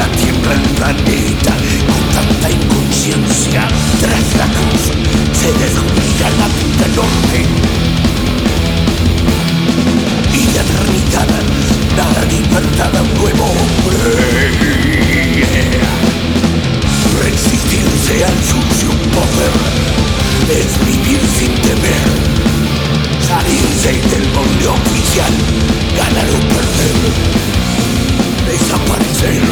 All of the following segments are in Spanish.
tiembla el planeta con tanta inconsciencia. Tras la cruz se descubrirá la vida enorme y la eternidad dará libertad a un nuevo hombre. Resistirse al sucio poder es vivir sin temer, salirse del molde oficial, ganar o perder, desaparecer.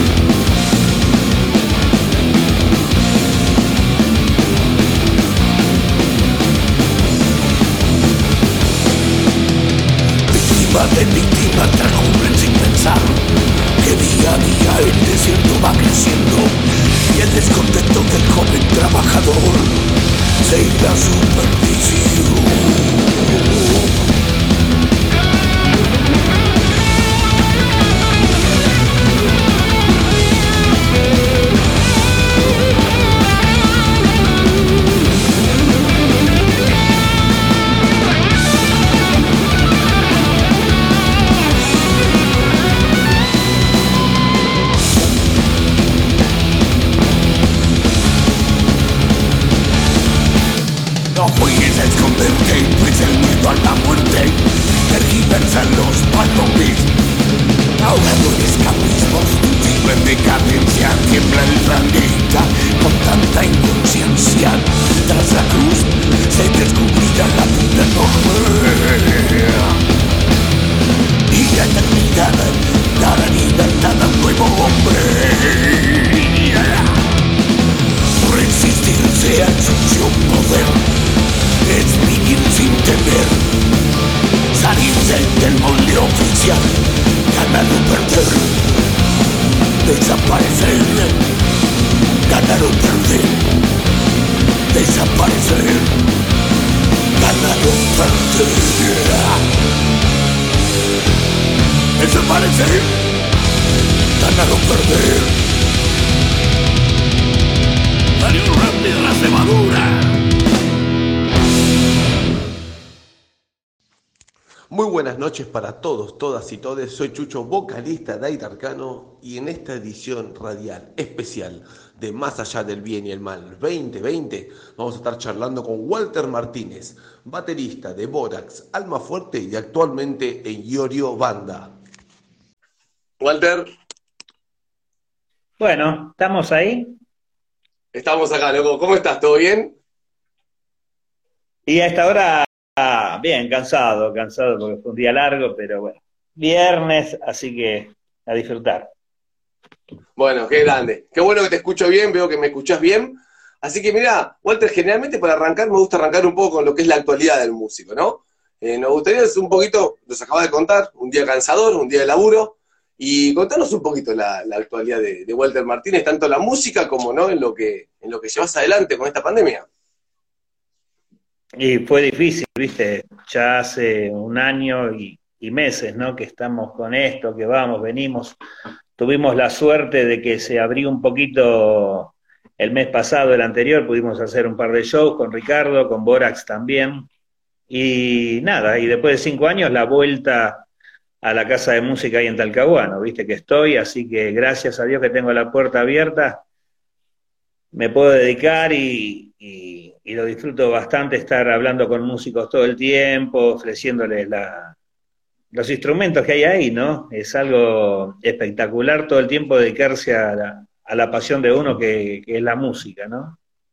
Víctima de víctima transcurren sin pensar que día a día el desierto va creciendo y el descontento del joven trabajador se irá a su perdición. No juegues a esconderte, pues el miedo a la muerte tergiversa los palomes. Ahogado en escapismos, hundido en decadencia, tiembla el planeta con tanta inconsciencia. Tras la cruz se descubrirá la vida enorme y la eternidad dará libertad a un nuevo hombre. Resistirse al sucio poder es vivir sin temer, salirse del molde oficial, ganar o perder, desaparecer, ganar o perder, desaparecer, ganar o perder, desaparecer, ganar o perder. Dale un rápido a la cebadura. Muy buenas noches para todos, todas y todes. Soy Chucho, vocalista de Aire Arcano, y en esta edición radial especial de Más Allá del Bien y el Mal 2020 vamos a estar charlando con Walter Martínez, baterista de Borax, Almafuerte y actualmente en Iorio Banda. Walter. Bueno, ¿estamos ahí? Estamos acá, loco. ¿Cómo estás? ¿Todo bien? Y a esta hora, bien, cansado porque fue un día largo, pero bueno, viernes, así que a disfrutar. Bueno, qué grande. Qué bueno que te escucho bien, veo que me escuchás bien. Así que mira, Walter, generalmente para arrancar me gusta arrancar un poco con lo que es la actualidad del músico, ¿no? Nos gustaría hacer un poquito, nos acabas de contar, un día cansador, un día de laburo, y contanos un poquito la actualidad de Walter Martínez, tanto la música como no en lo que llevas adelante con esta pandemia. Y fue difícil, viste, ya hace un año y meses, ¿no? Que estamos con esto, que vamos, venimos. Tuvimos la suerte de que se abrió un poquito el mes pasado, el anterior, pudimos hacer un par de shows con Ricardo, con Borax también. Y nada, y después de 5 años la vuelta a la casa de música ahí en Talcahuano, viste que estoy, así que gracias a Dios que tengo la puerta abierta, me puedo dedicar y lo disfruto bastante estar hablando con músicos todo el tiempo, ofreciéndoles los instrumentos que hay ahí, ¿no? Es algo espectacular todo el tiempo dedicarse a la pasión de uno que es la música, ¿no?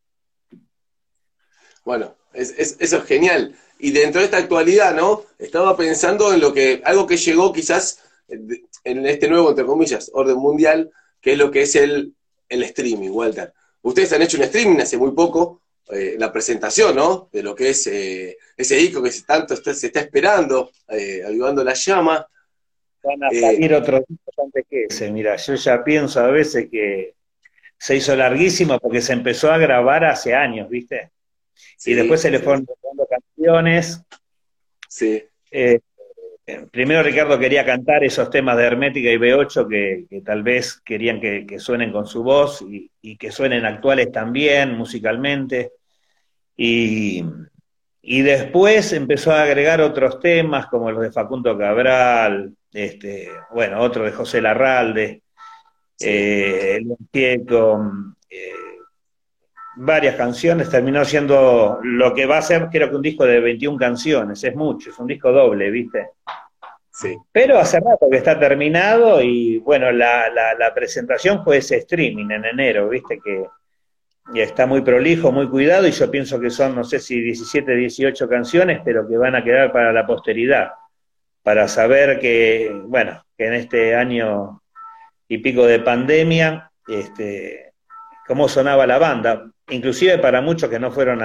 Bueno, eso es genial. Y dentro de esta actualidad, ¿no? Estaba pensando en algo que llegó quizás en este nuevo, entre comillas, orden mundial, que es lo que es el streaming, Walter. Ustedes han hecho un streaming hace muy poco, la presentación, ¿no? De lo que es ese disco que tanto se está esperando, Avivando la Llama. Van a salir otros discos antes que ese. Mira, yo ya pienso a veces que se hizo larguísimo porque se empezó a grabar hace años, ¿viste? Sí, y después se le fueron dando canciones. Sí. Primero Ricardo quería cantar esos temas de Hermética y B8 que tal vez querían que suenen con su voz y que suenen actuales también, musicalmente. Y después empezó a agregar otros temas, como los de Facundo Cabral, bueno, otro de José Larralde. Sí. Lo limpié con varias canciones, terminó siendo lo que va a ser, creo que un disco de 21 canciones, es mucho, es un disco doble, ¿viste? Sí. Pero hace rato que está terminado y bueno, la presentación fue ese streaming en enero, ¿viste? Que y está muy prolijo, muy cuidado y yo pienso que son, no sé si 17, 18 canciones, pero que van a quedar para la posteridad, para saber que, bueno, que en este año y pico de pandemia, cómo sonaba la banda, inclusive para muchos que no fueron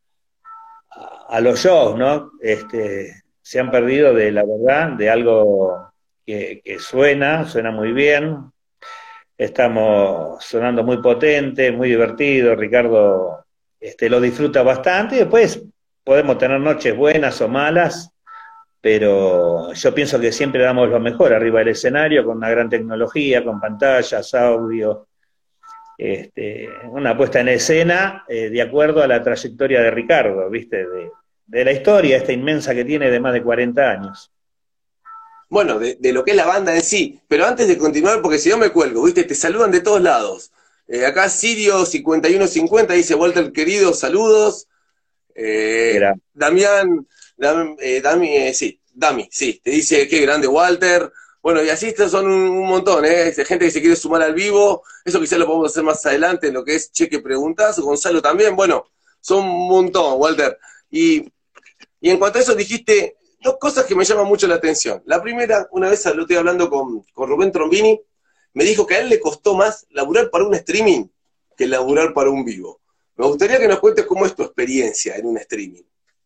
a los shows, ¿no? Se han perdido de la verdad, de algo que suena muy bien, estamos sonando muy potente, muy divertido, Ricardo lo disfruta bastante y después podemos tener noches buenas o malas, pero yo pienso que siempre damos lo mejor arriba del escenario con una gran tecnología, con pantallas, audio, una puesta en escena de acuerdo a la trayectoria de Ricardo, ¿viste? De la historia esta inmensa que tiene de más de 40 años. Bueno, de lo que es la banda en sí. Pero antes de continuar, porque si no me cuelgo, ¿viste? Te saludan de todos lados. Acá Sirio 5150 dice, Walter querido, saludos. Era, Damián, Dami, sí, te dice qué grande Walter. Bueno, y así estos son un montón, ¿eh? Gente que se quiere sumar al vivo. Eso quizás lo podemos hacer más adelante en lo que es Cheque Preguntas. Gonzalo también. Bueno, son un montón, Walter. Y en cuanto a eso dijiste dos cosas que me llaman mucho la atención. La primera, una vez lo estoy hablando con Rubén Trombini, me dijo que a él le costó más laburar para un streaming que laburar para un vivo. Me gustaría que nos cuentes cómo es tu experiencia en un streaming.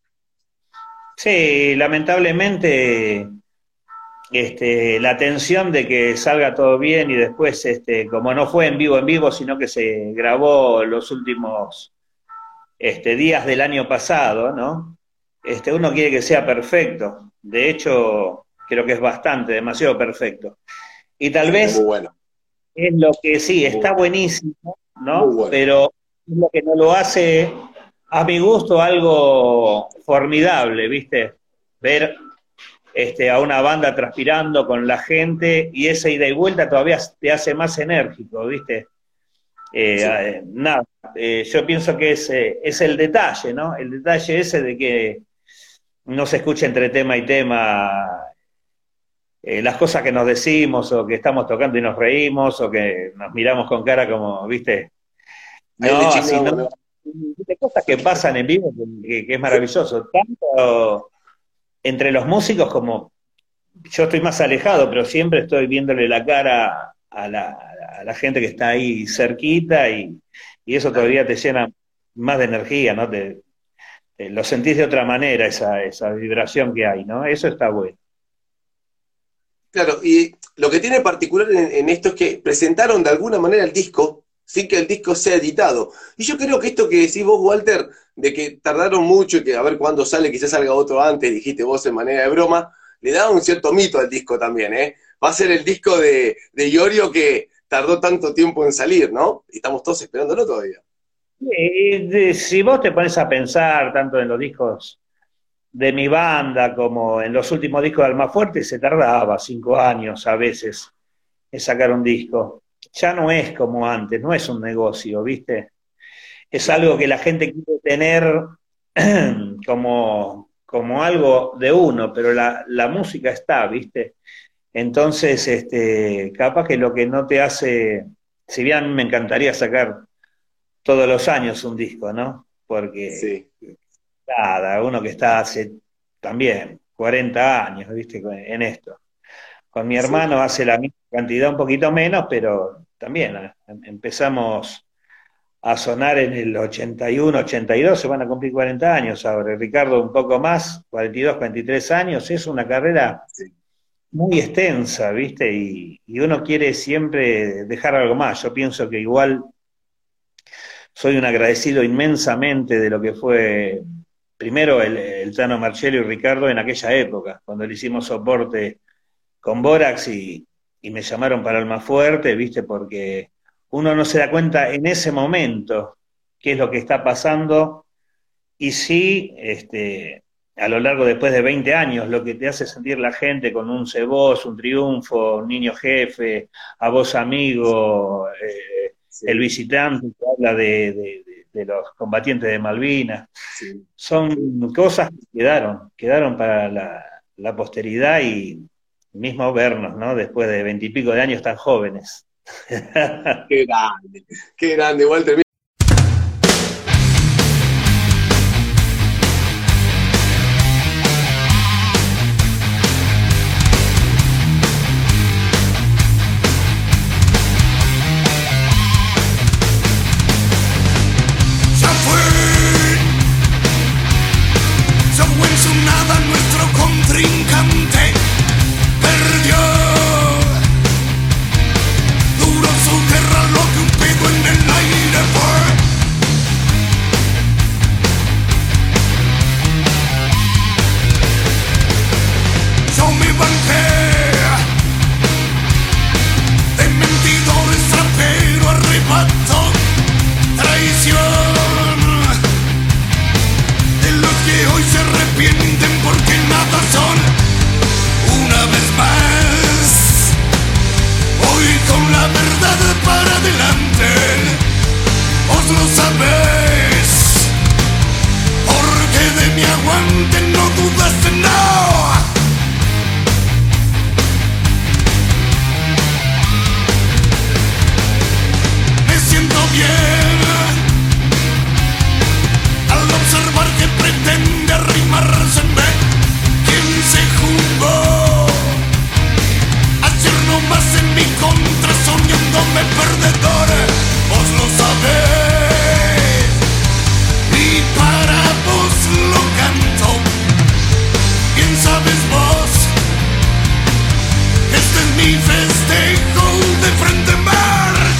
sí, lamentablemente la tensión de que salga todo bien y después, como no fue en vivo, sino que se grabó los últimos días del año pasado, ¿no? Uno quiere que sea perfecto. De hecho, creo que es bastante, demasiado perfecto. Y tal Sí, muy vez bueno. es lo que sí, Muy, está buenísimo, muy ¿no? bueno. Pero es lo que no lo hace, a mi gusto, algo formidable, ¿viste? Ver a una banda transpirando con la gente y esa ida y vuelta todavía te hace más enérgico, ¿viste? Sí. Nada, yo pienso que es el detalle, ¿no? El detalle ese de que no se escucha entre tema y tema las cosas que nos decimos o que estamos tocando y nos reímos o que nos miramos con cara como, ¿viste? Ahí le No, así no. chingamos, ¿no? ¿Viste? Cosas que pasan en vivo que es maravilloso. Tanto entre los músicos como yo estoy más alejado, pero siempre estoy viéndole la cara a la gente que está ahí cerquita y eso Claro. todavía te llena más de energía, ¿no? Lo sentís de otra manera, esa vibración que hay, ¿no? Eso está bueno. Claro, y lo que tiene particular en esto es que presentaron de alguna manera el disco sin que el disco sea editado. Y yo creo que esto que decís vos, Walter, de que tardaron mucho y que a ver cuándo sale, quizás salga otro antes, dijiste vos en manera de broma, le da un cierto mito al disco también, ¿eh? Va a ser el disco de Iorio que tardó tanto tiempo en salir, ¿no? Y estamos todos esperándolo todavía. Si vos te pones a pensar tanto en los discos de mi banda como en los últimos discos de Almafuerte, se tardaba 5 años a veces en sacar un disco. Ya no es como antes, no es un negocio, ¿viste? Es Claro. algo que la gente quiere tener como algo de uno, pero la música está, ¿viste? Entonces, capaz que lo que no te hace, si bien a mí me encantaría sacar todos los años un disco, ¿no? Porque Sí, nada, uno que está hace también 40 años, ¿viste? En esto. Con mi sí. hermano hace la misma cantidad, un poquito menos, pero también empezamos a sonar en el 81, 82, se van a cumplir 40 años ahora. Ricardo un poco más, 42, 43 años, es una carrera Sí. muy extensa, ¿viste? Y uno quiere siempre dejar algo más. Yo pienso que igual soy un agradecido inmensamente de lo que fue primero el Tano Marchello y Ricardo en aquella época, cuando le hicimos soporte con Borax y me llamaron para Almafuerte, ¿viste? Porque uno no se da cuenta en ese momento qué es lo que está pasando y sí, a lo largo después de 20 años, lo que te hace sentir la gente con un Cebos, un Triunfo, un Niño Jefe, A Vos Amigo, Sí, El Visitante, que habla de los combatientes de Malvinas. sí. Son cosas que quedaron para la posteridad y mismo vernos, ¿no? Después de 20 y pico de años tan jóvenes. Qué grande, Walter. Ya fue, ya fue en su nada nuestro contrincante. Perdió, duró su guerra lo que un pedo en el aire fue. Yo me banqué de mentidores, rapero, arrebato, traición, de los que hoy se arrepienten porque nada son. Una vez más, hoy con la verdad para adelante, vos lo sabés, porque de mi aguante no dudaste, no. Me siento bien al observar que pretende arrimárseme. ¿Quién se jugó? Ayer nomás en mi contra soñándome perdedor. Vos lo sabés y para vos lo canto. Bien sabes vos que este es mi festejo de Frente March.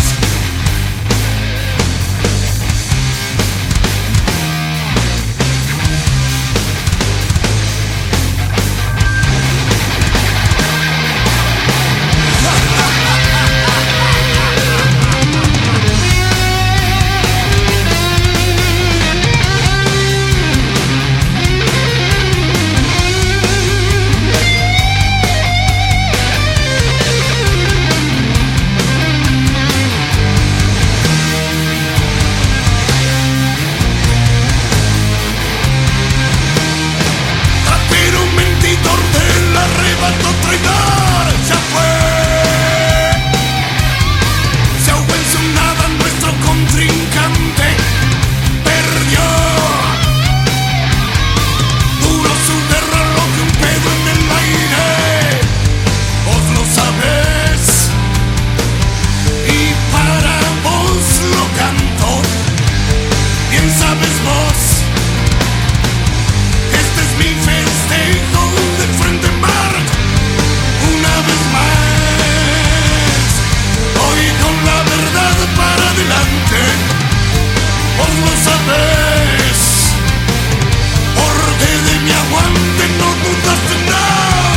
Rapero mentidor del arrebato traidor, ya fue. Se ahogó en su nada nuestro contrincante. Perdió, duró su guerra lo que un pedo en el aire. Vos lo sabés y para vos lo canto. Bien sabes vos, este es mi festejo de Frente March. Una vez más, hoy con la verdad para adelante, vos lo sabés, porque de mi aguante no dudaste, no.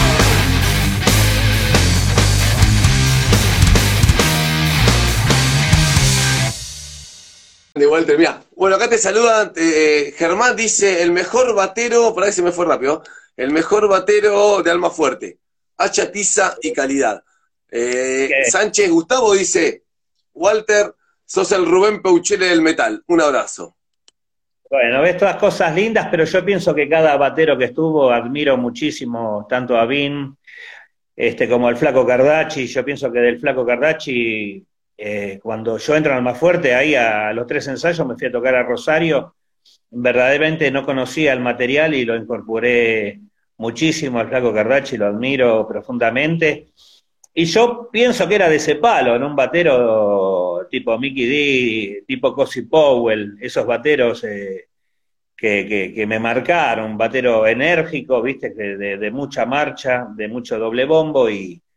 De Walter, mira. Bueno, acá te saludan. Germán dice: el mejor batero, por ahí se me fue rápido, el mejor batero de Alma Fuerte. Hacha, tiza y calidad. Sánchez Gustavo dice: Walter, sos el Rubén Peuchele del metal. Un abrazo. Bueno, ves todas cosas lindas, pero yo pienso que cada batero que estuvo admiro muchísimo, tanto a Vin como al Flaco Cardachi. Yo pienso que del Flaco Cardachi, cuando yo entro en Almafuerte, ahí a los 3 ensayos me fui a tocar a Rosario. Verdaderamente no conocía el material y lo incorporé muchísimo al Flaco Cardachi, lo admiro profundamente. Y yo pienso que era de ese palo, ¿no? Un batero tipo Mickey D, tipo Cozy Powell, esos bateros que me marcaron, un batero enérgico, ¿viste? De mucha marcha, de mucho doble bombo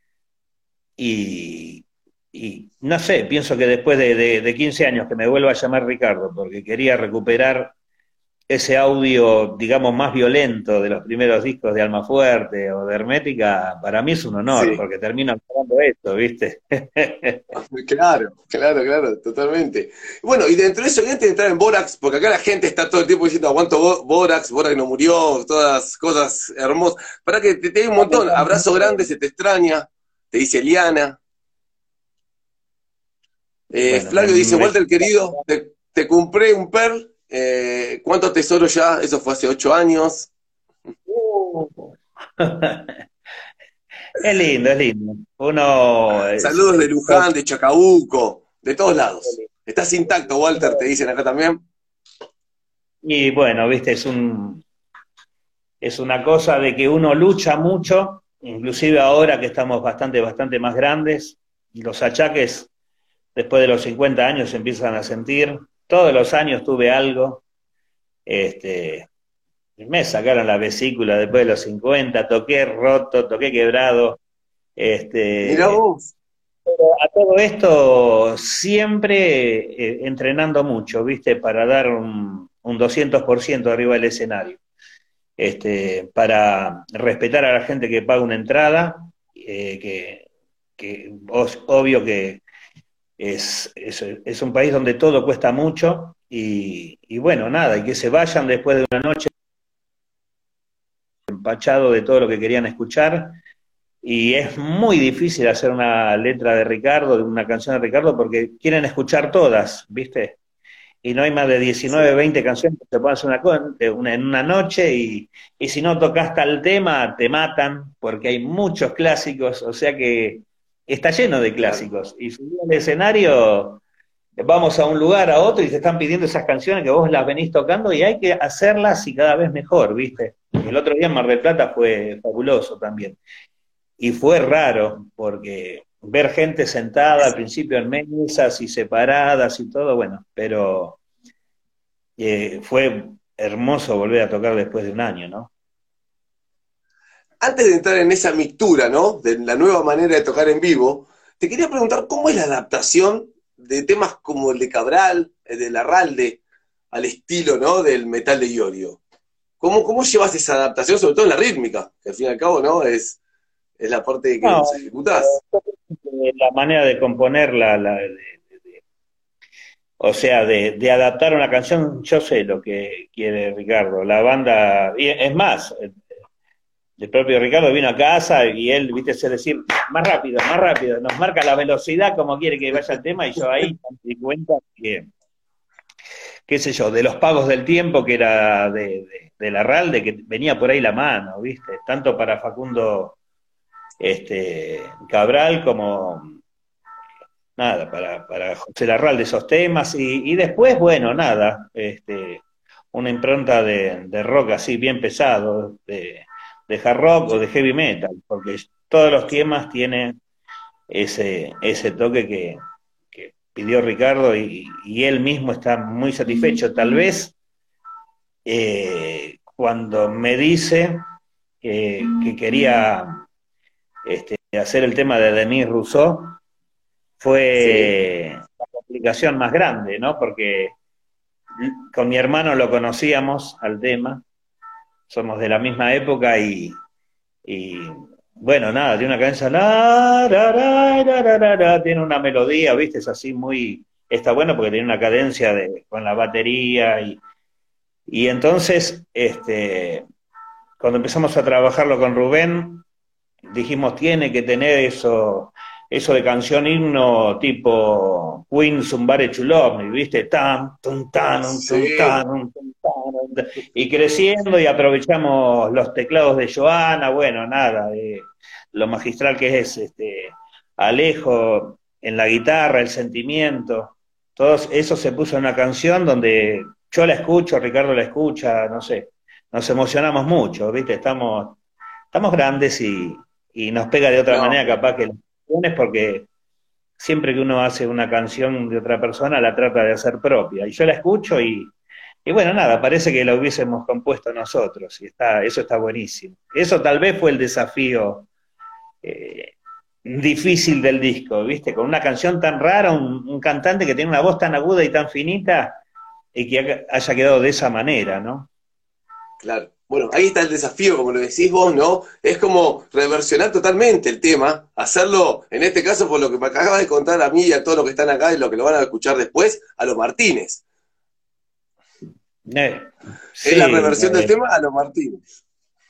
y no sé, pienso que después de 15 años que me vuelva a llamar Ricardo, porque quería recuperar ese audio, digamos, más violento de los primeros discos de Almafuerte o de Hermética, para mí es un honor, Sí. porque termino grabando esto, ¿viste? Claro, claro, claro, totalmente. Bueno, y dentro de eso, y antes de entrar en Borax, porque acá la gente está todo el tiempo diciendo aguanto Borax, Borax no murió, todas cosas hermosas. Para que te dé un montón, abrazo grande, se te extraña, te dice Liana. Bueno, Flavio dice, Walter querido, te compré un Pearl, ¿cuántos tesoros ya? Eso fue hace 8 años. es lindo, es lindo. Uno Saludos de Luján, de Chacabuco, de todos lados. Estás intacto, Walter, te dicen acá también. y bueno, viste, es una cosa de que uno lucha mucho, inclusive ahora que estamos bastante más grandes, y los achaques después de los 50 años se empiezan a sentir. Todos los años tuve algo, este, me sacaron la vesícula después de los 50, toqué roto, toqué quebrado, Mirá este, vos. a todo esto siempre entrenando mucho, ¿viste? Para dar un 200% arriba del escenario. Para respetar a la gente que paga una entrada, que obvio que es un país donde todo cuesta mucho y bueno, nada, y que se vayan después de una noche empachado de todo lo que querían escuchar. Y es muy difícil hacer una letra de Ricardo, de una canción de Ricardo, porque quieren escuchar todas, ¿viste? Y no hay más de 19, 20 canciones que se puedan hacer en una noche, y si no tocas tal tema, te matan, porque hay muchos clásicos, o sea que está lleno de Claro. clásicos. Y subí al escenario, vamos a un lugar, a otro, y te están pidiendo esas canciones que vos las venís tocando, y hay que hacerlas y cada vez mejor, ¿viste? El otro día en Mar del Plata fue fabuloso también. Y fue raro, porque ver gente sentada al principio en mesas y separadas y todo, bueno, pero fue hermoso volver a tocar después de un año, ¿no? Antes de entrar en esa mixtura, ¿no? De la nueva manera de tocar en vivo, te quería preguntar cómo es la adaptación de temas como el de Cabral, el de Larralde, al estilo, ¿no? Del metal de Iorio. ¿Cómo llevas esa adaptación, sobre todo en la rítmica? Que al fin y al cabo, ¿no? Es la parte que No, los ejecutás. la manera de componerla, o sea, de adaptar una canción, yo sé lo que quiere Ricardo. La banda, y es más, el propio Ricardo vino a casa y él, viste, se decir, más rápido, nos marca la velocidad como quiere que vaya el tema, y yo ahí me di cuenta que, qué sé yo, de los pagos del tiempo, que era de Larralde, que venía por ahí la mano, viste, tanto para Facundo Cabral como nada, para José Larralde esos temas, y después, bueno, nada, una impronta de rock así bien pesado, de hard rock o de heavy metal, porque todos los temas tienen ese toque que pidió Ricardo, y él mismo está muy satisfecho. Tal vez cuando me dice que quería hacer el tema de Denis Rousseau, Sí, fue la complicación más grande, ¿no? Porque con mi hermano lo conocíamos al tema, somos de la misma época, y bueno, nada, tiene una cadencia, tiene una melodía, ¿viste? Es así muy, está bueno porque tiene una cadencia con la batería, y entonces, cuando empezamos a trabajarlo con Rubén, dijimos, tiene que tener eso de canción himno tipo Queen Somebody to Love Me, ¿viste? Tan, tun, tan, tun, sí, tan, tun, tan, y creciendo, y aprovechamos los teclados de Joana, bueno, nada, lo magistral que es Alejo en la guitarra, el sentimiento, todo eso se puso en una canción donde yo la escucho, Ricardo la escucha, no sé, nos emocionamos mucho, ¿viste? Estamos grandes, y nos pega de otra no, manera capaz que las canciones, porque siempre que uno hace una canción de otra persona la trata de hacer propia. Y yo la escucho, y bueno, nada, parece que la hubiésemos compuesto nosotros, y eso está buenísimo. Eso tal vez fue el desafío eh, difícil del disco, ¿viste? Con una canción tan rara, un cantante que tiene una voz tan aguda y tan finita, y que haya quedado de esa manera, ¿no? Claro. Bueno, ahí está el desafío, como lo decís vos, ¿no? Es como reversionar totalmente el tema, hacerlo, en este caso, por lo que me acabas de contar a mí y a todos los que están acá y los que lo van a escuchar después, a los Martínez. Sí, es la reversión del tema a los Martínez.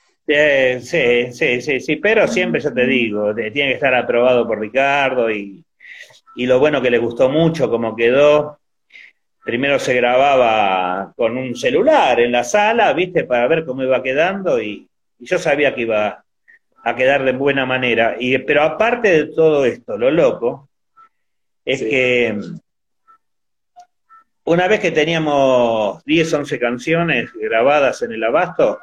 sí, pero siempre yo te digo, tiene que estar aprobado por Ricardo y lo bueno que le gustó mucho como quedó. Primero se grababa con un celular en la sala, ¿viste? Para ver cómo iba quedando y yo sabía que iba a quedar de buena manera. Pero aparte de todo esto, lo loco es que una vez que teníamos 10, 11 canciones grabadas en el Abasto,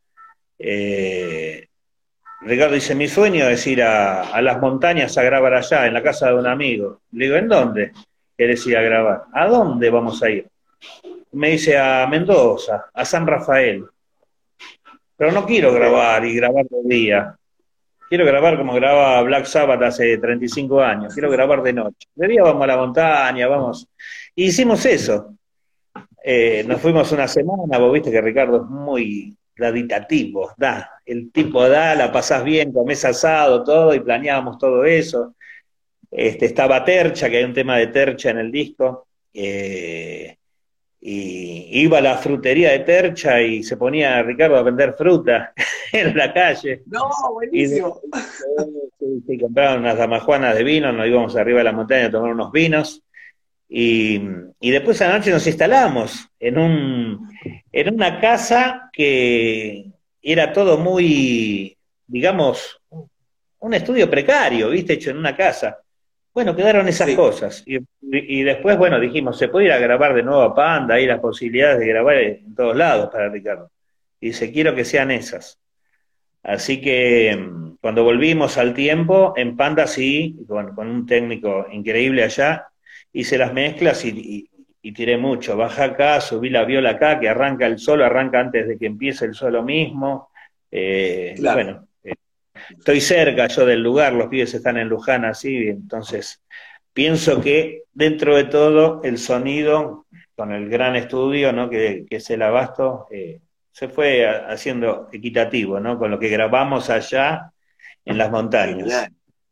Ricardo dice, mi sueño es ir a las montañas a grabar allá, en la casa de un amigo. Le digo, ¿en dónde querés ir a grabar? ¿A dónde vamos a ir? Me dice, a Mendoza, a San Rafael. Pero no quiero grabar y grabar de día. Quiero grabar como grababa Black Sabbath hace 35 años. Quiero grabar de noche. De día vamos a la montaña, vamos. Y hicimos eso. Nos fuimos una semana, vos viste que Ricardo es muy graditativo, el tipo la pasás bien, comés asado, todo, y planeábamos todo eso. Estaba Tercha, que hay un tema de Tercha en el disco, y iba a la frutería de Tercha y se ponía Ricardo a vender fruta en la calle. ¡No, buenísimo! Y compraban unas damajuanas de vino, nos íbamos arriba de la montaña a tomar unos vinos, y después a la noche nos instalamos en una casa que era todo muy, digamos, un estudio precario, ¿viste? Hecho en una casa. Bueno, quedaron esas cosas. Y después, bueno, dijimos, se puede ir a grabar de nuevo a Panda, hay las posibilidades de grabar en todos lados para Ricardo. Y dice, quiero que sean esas. Así que cuando volvimos al tiempo, en Panda sí, con un técnico increíble allá, hice las mezclas y tiré mucho. Baja acá, subí la viola acá, que arranca el solo, arranca antes de que empiece el solo mismo. Claro. Bueno, estoy cerca yo del lugar, los pibes están en Luján así, entonces pienso que dentro de todo el sonido, con el gran estudio, ¿no? que es el Abasto, se fue haciendo equitativo, ¿no? Con lo que grabamos allá en las montañas. Genial.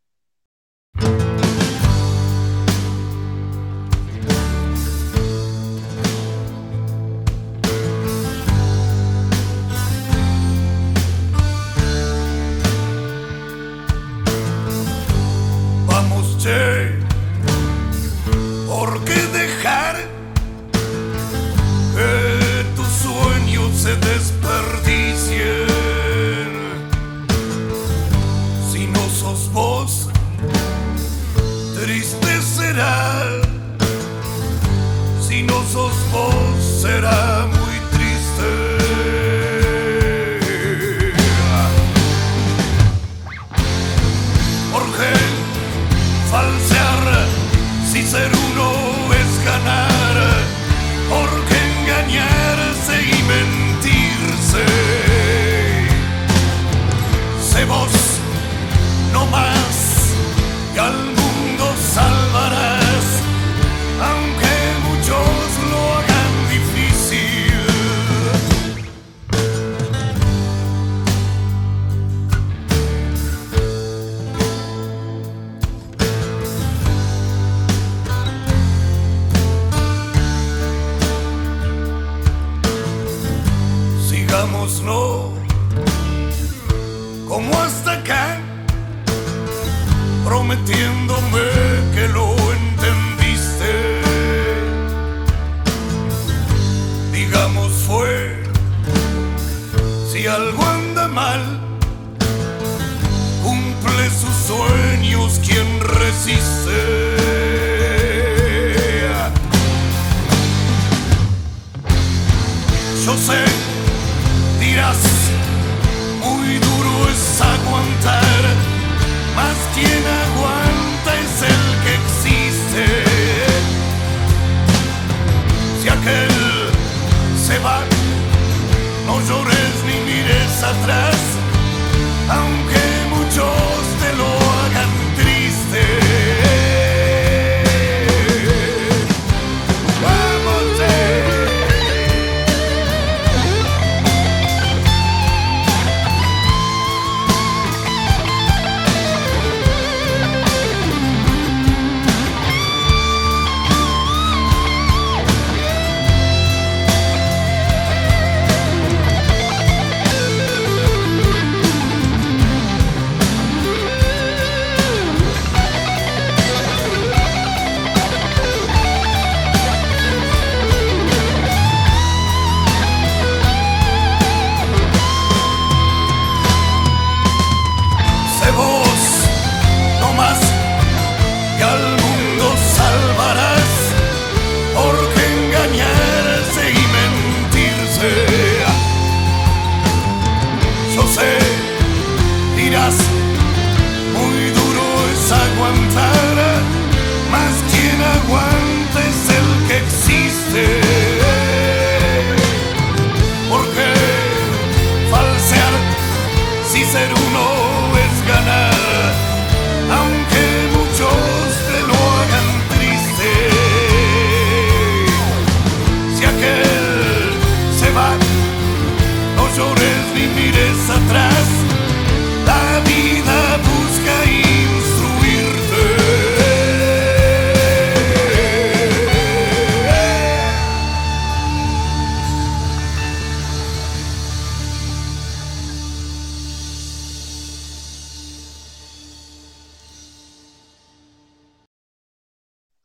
¿Por qué dejar que tus sueños se desperdicien? Si no sos vos, triste será. Si no sos vos, será muy triste. ¿Por qué falsear si ser uno es ganar? ¿Por qué engañarse y mentirse? Sé vos, no más, que al mundo salvarás, aunque muchos lo hagan difícil. Sigámoslo como hasta acá, prometiéndome que lo entendiste. Digamos fue, si algo anda mal, cumple sus sueños quien resiste. Yo sé, dirás, muy duro es aguantar, mas quien aguanta es el que existe. Si aquel se va, no llores ni mires atrás, aunque muchos te lo hagan triste.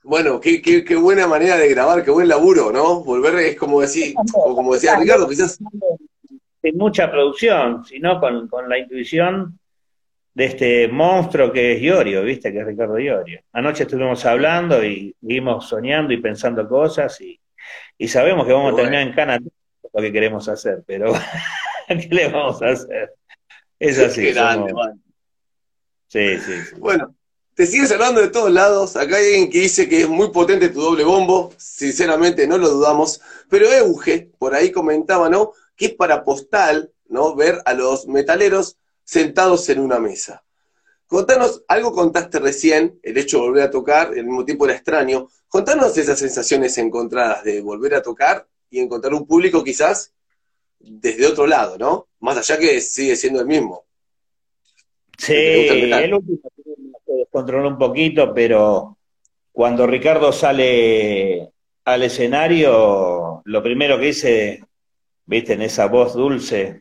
Bueno, qué buena manera de grabar, qué buen laburo, ¿no? Volver es como decir, o como decía Ricardo, quizás. Sin mucha producción, sino con la intuición de este monstruo que es Iorio, ¿viste? Que es Ricardo Iorio. Anoche estuvimos hablando y seguimos soñando y pensando cosas y sabemos que vamos a terminar en Cana lo que queremos hacer, pero ¿qué le vamos a hacer? Es así, Qué grande, somos... man. Sí, sí, sí. Bueno, te sigues hablando de todos lados. Acá hay alguien que dice que es muy potente tu doble bombo. Sinceramente, no lo dudamos. Pero Euge, por ahí comentaba, ¿no? Que es para postal, ¿no? Ver a los metaleros sentados en una mesa. Contanos, algo contaste recién, el hecho de volver a tocar, al mismo tiempo era extraño. Contanos esas sensaciones encontradas de volver a tocar y encontrar un público quizás desde otro lado, ¿no? Más allá que sigue siendo el mismo. Sí, El que le gusta el el metal. último se descontroló un poquito, pero cuando Ricardo sale al escenario, lo primero que dice, viste, en esa voz dulce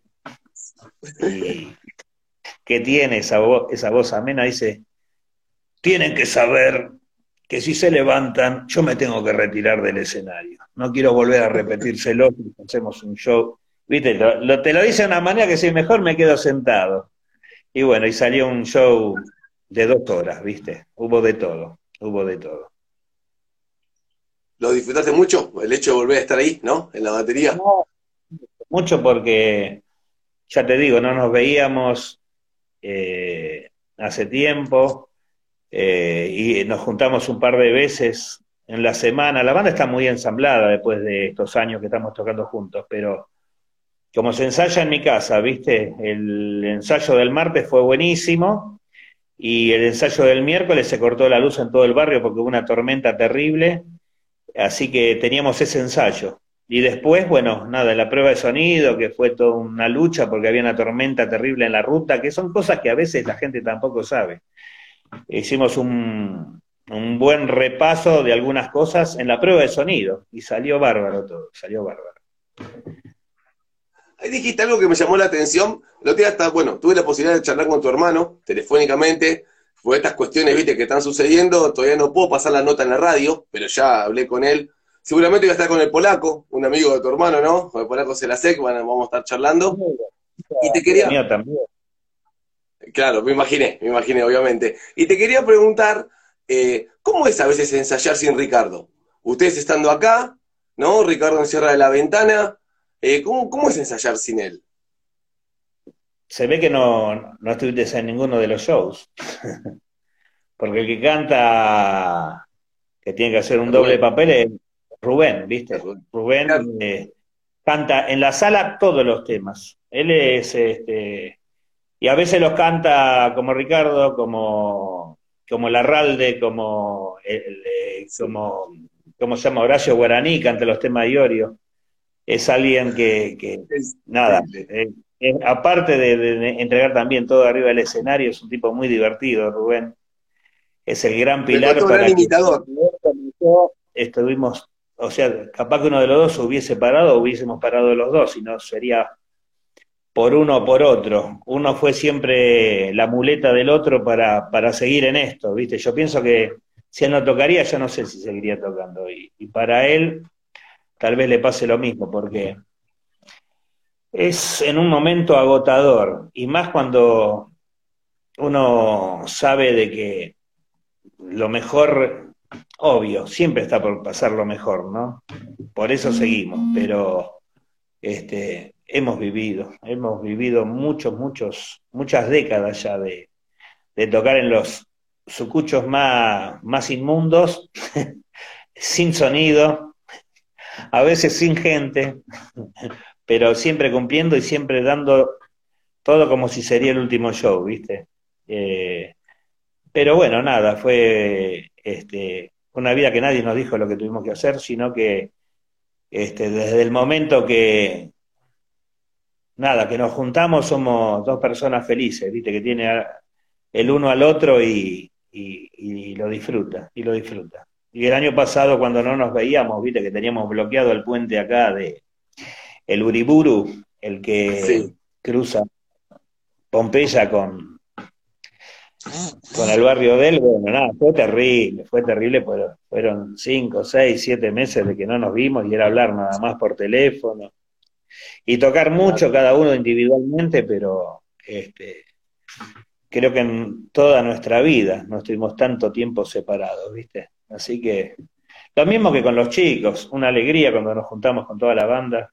y que tiene esa voz amena, dice, tienen que saber que si se levantan, yo me tengo que retirar del escenario. No quiero volver a repetírselo si hacemos un show. Viste, te lo dice de una manera que si mejor me quedo sentado. Y bueno, y salió un show de 2 horas, ¿viste? Hubo de todo, hubo de todo. ¿Lo disfrutaste mucho? El hecho de volver a estar ahí, ¿no? En la batería. No, mucho porque, ya te digo, no nos veíamos hace tiempo y nos juntamos un par de veces en la semana. La banda está muy ensamblada después de estos años que estamos tocando juntos, pero como se ensaya en mi casa, ¿viste? El ensayo del martes fue buenísimo. Y el ensayo del miércoles se cortó la luz en todo el barrio porque hubo una tormenta terrible, así que teníamos ese ensayo. Y después, bueno, nada, la prueba de sonido, que fue toda una lucha porque había una tormenta terrible en la ruta, que son cosas que a veces la gente tampoco sabe. Hicimos un buen repaso de algunas cosas en la prueba de sonido y salió bárbaro todo, salió bárbaro. Ahí dijiste algo que me llamó la atención. El otro día hasta, bueno, tuve la posibilidad de charlar con tu hermano, telefónicamente, por estas cuestiones, viste, que están sucediendo. Todavía no puedo pasar la nota en la radio, pero ya hablé con él. Seguramente voy a estar con el polaco, un amigo de tu hermano, ¿no? Con el polaco Selasek, bueno, vamos a estar charlando. Y te El quería, mío también. claro, me imaginé, obviamente. Y te quería preguntar, ¿cómo es a veces ensayar sin Ricardo? Ustedes estando acá, ¿no? Ricardo encierra de la ventana. ¿Cómo es ensayar sin él? Se ve que no estuviste en ninguno de los shows, porque el que canta, que tiene que hacer un doble Rubén, papel, es Rubén, ¿viste? Rubén. Claro. Rubén canta en la sala todos los temas. Él es, y a veces los canta como Ricardo, como Larralde, Sí. como se llama Horacio Guaraní, canta los temas de Iorio. Es alguien Es nada, increíble. aparte de entregar también todo arriba del escenario, es un tipo muy divertido, Rubén. Es el gran Me pilar contó un gran para que imitador. estuvimos, o sea, capaz que uno de los dos hubiese parado, hubiésemos parado los dos, y no sería por uno o por otro. Uno fue siempre la muleta del otro para seguir en esto, ¿viste? Yo pienso que si él no tocaría, yo no sé si seguiría tocando. Y para él tal vez le pase lo mismo, porque es en un momento agotador, y más cuando uno sabe de que lo mejor, obvio, siempre está por pasar lo mejor, ¿no? Por eso seguimos, pero hemos vivido muchas décadas ya de tocar en los sucuchos más inmundos, sin sonido, a veces sin gente, pero siempre cumpliendo y siempre dando todo como si sería el último show, ¿viste? Pero bueno, nada, fue una vida que nadie nos dijo lo que tuvimos que hacer, sino que desde el momento que nos juntamos somos dos personas felices, ¿viste? Que tiene el uno al otro y lo disfruta, y lo disfruta. Y el año pasado cuando no nos veíamos, ¿viste? Que teníamos bloqueado el puente acá de el Uriburu, el que Sí. cruza Pompeya con el barrio de él, bueno, nada, fue terrible, pero fueron 5, 6, 7 meses de que no nos vimos y era hablar nada más por teléfono y tocar mucho cada uno individualmente, pero creo que en toda nuestra vida no estuvimos tanto tiempo separados, ¿viste? Así que lo mismo que con los chicos, una alegría cuando nos juntamos con toda la banda.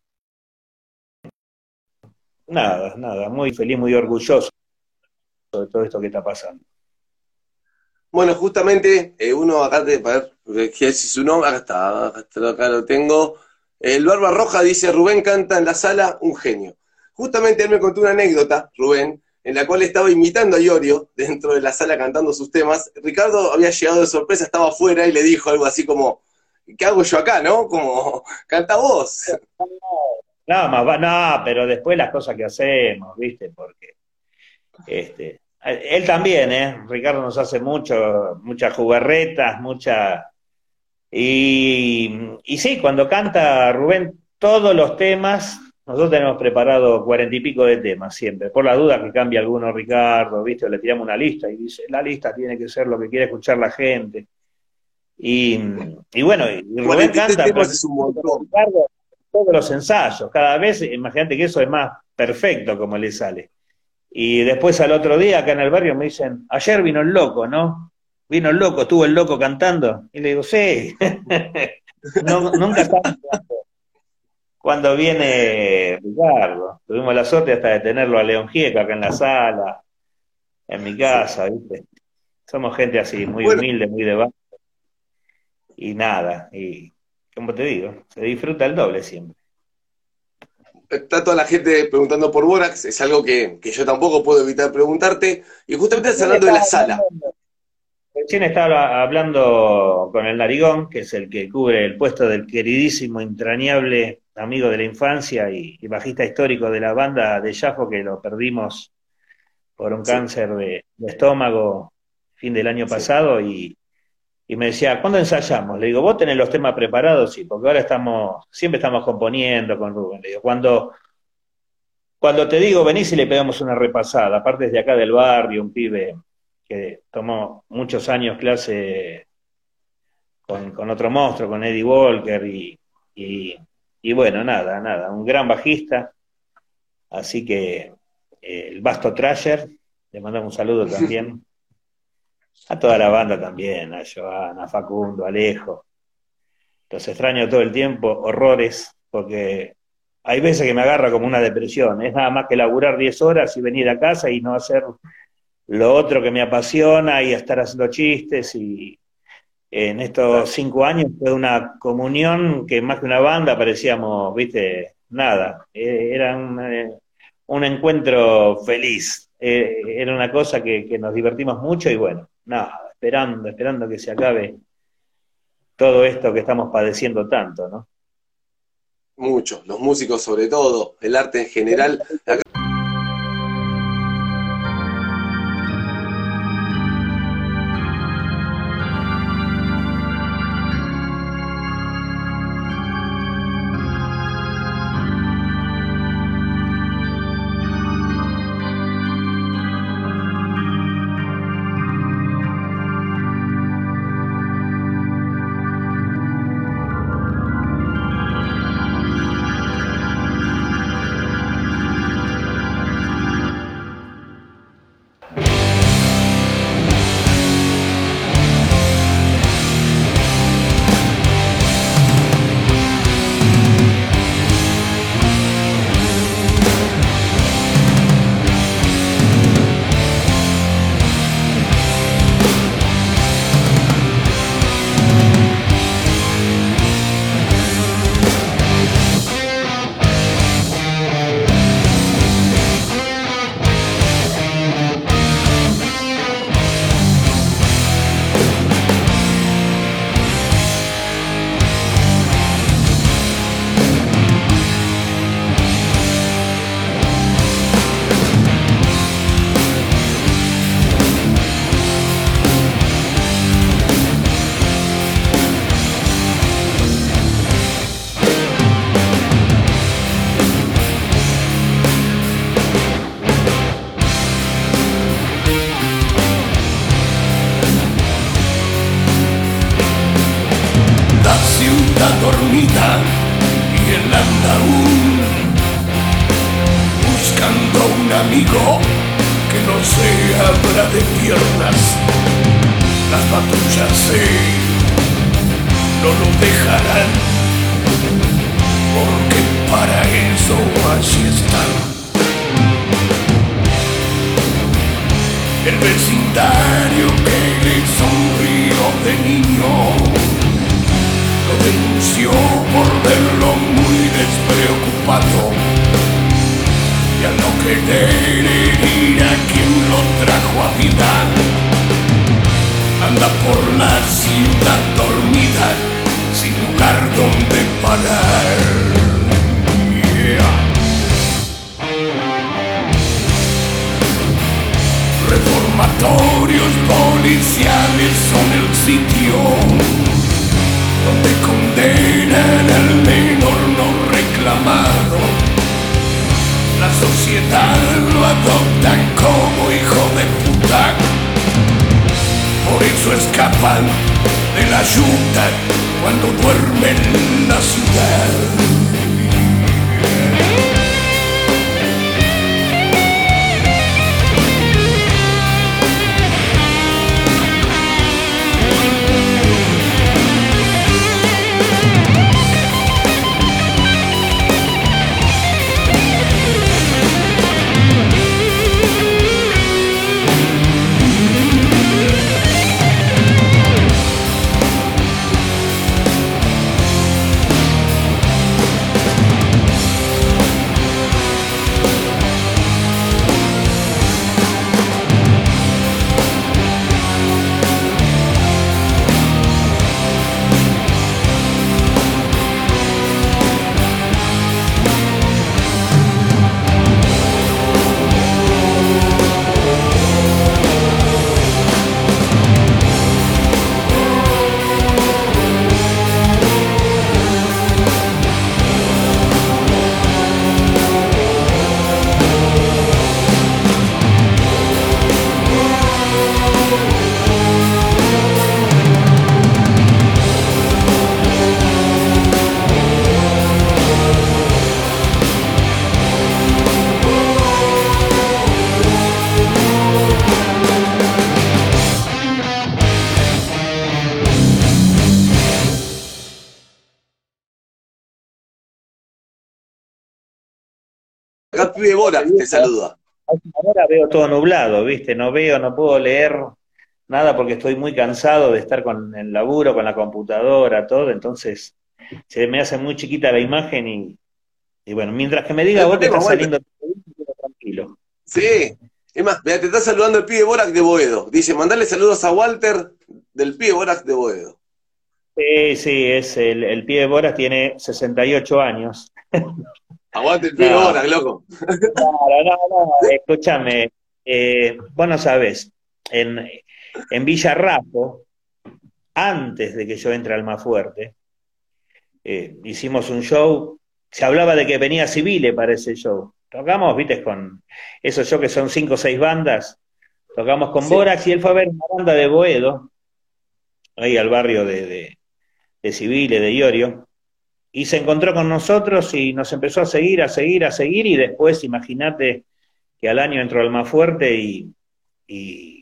Nada, muy feliz, muy orgulloso de todo esto que está pasando. Bueno, justamente uno acá de ver, ¿qué es su nombre? Acá lo tengo. El Barba Roja dice, Rubén canta en la sala, un genio. Justamente él me contó una anécdota, Rubén, en la cual estaba imitando a Iorio dentro de la sala cantando sus temas. Ricardo había llegado de sorpresa, estaba afuera y le dijo algo así como, ¿qué hago yo acá, no? Como, canta vos. No, pero después las cosas que hacemos, ¿viste? Porque él también, Ricardo nos hace muchas jugarretas, y sí, cuando canta Rubén todos los temas, nosotros tenemos preparado 40 y pico de temas siempre, por la duda que cambie alguno Ricardo, ¿viste? O le tiramos una lista y dice, la lista tiene que ser lo que quiere escuchar la gente. Y bueno, y Rubén canta, pero es un montón. Ricardo, todos los ensayos, cada vez, imagínate que eso es más perfecto como le sale. Y después al otro día acá en el barrio me dicen, ayer vino el loco, ¿no? Vino el loco, estuvo el loco cantando. Y le digo, sí, nunca saben cuando viene Ricardo. Tuvimos la suerte hasta de tenerlo a León Gieco acá en la sala, en mi casa, ¿viste? Somos gente así, muy humilde, muy de barrio. Y nada, y como te digo, se disfruta el doble siempre. Está toda la gente preguntando por Borax, es algo que yo tampoco puedo evitar preguntarte. Y justamente estás hablando de la sala. Recién estaba hablando con el Narigón, que es el que cubre el puesto del queridísimo, entrañable amigo de la infancia y bajista histórico de la banda de Yafo, que lo perdimos por un cáncer de estómago fin del año pasado, y me decía, ¿cuándo ensayamos? Le digo, ¿vos tenés los temas preparados? Sí, porque ahora siempre estamos componiendo con Rubén. Le digo, cuando te digo, venís y le pegamos una repasada, aparte es de acá del barrio, un pibe que tomó muchos años clase con otro monstruo, con Eddie Walker, y bueno, nada, un gran bajista, así que el Basto Trasher, le mandamos un saludo también, a toda la banda también, a Joana, a Facundo, a Alejo, los extraño todo el tiempo, horrores, porque hay veces que me agarra como una depresión, es nada más que laburar 10 horas y venir a casa y no hacer lo otro que me apasiona y estar haciendo chistes, y en estos 5 años fue una comunión que más que una banda parecíamos, viste, nada, era un encuentro feliz, era una cosa que nos divertimos mucho y bueno, nada, esperando que se acabe todo esto que estamos padeciendo tanto, ¿no? Mucho, los músicos sobre todo, el arte en general. dormida y él anda aún buscando un amigo que no se abra de piernas. Las patrullas no lo dejarán, porque para eso allí están. El vecindario que le sonrió de niño lo denunció por verlo muy despreocupado, y al no querer herir a quien lo trajo a vida, anda por la ciudad dormida sin lugar donde parar. Reformatorios policiales son el sitio donde condenan al menor no reclamado. La sociedad lo adopta como hijo de puta, por eso escapan de la yuta cuando duermen en la ciudad. Acá el pibe Borax te saluda. Ahora veo todo nublado, ¿viste? No veo, no puedo leer nada porque estoy muy cansado de estar con el laburo, con la computadora, todo, entonces se me hace muy chiquita la imagen y bueno, mientras que me diga vos que estás saliendo tranquilo. Sí, es más, mira, te está saludando el pibe Borax de Boedo. Dice, mandale saludos a Walter del pibe Borax de Boedo. Sí, es el pibe Borax tiene 68 años. Aguante el pibe Borax, loco. No, escúchame, vos no sabés, en Villarrapo, antes de que yo entre al Almafuerte, hicimos un show, se hablaba de que venía Civile para ese show. Tocamos, viste, con esos shows que son 5 o 6 bandas, tocamos con Borax y él fue a ver una banda de Boedo, ahí al barrio de Civile, de Iorio, y se encontró con nosotros y nos empezó a seguir, y después, imagínate que al año entró al Almafuerte y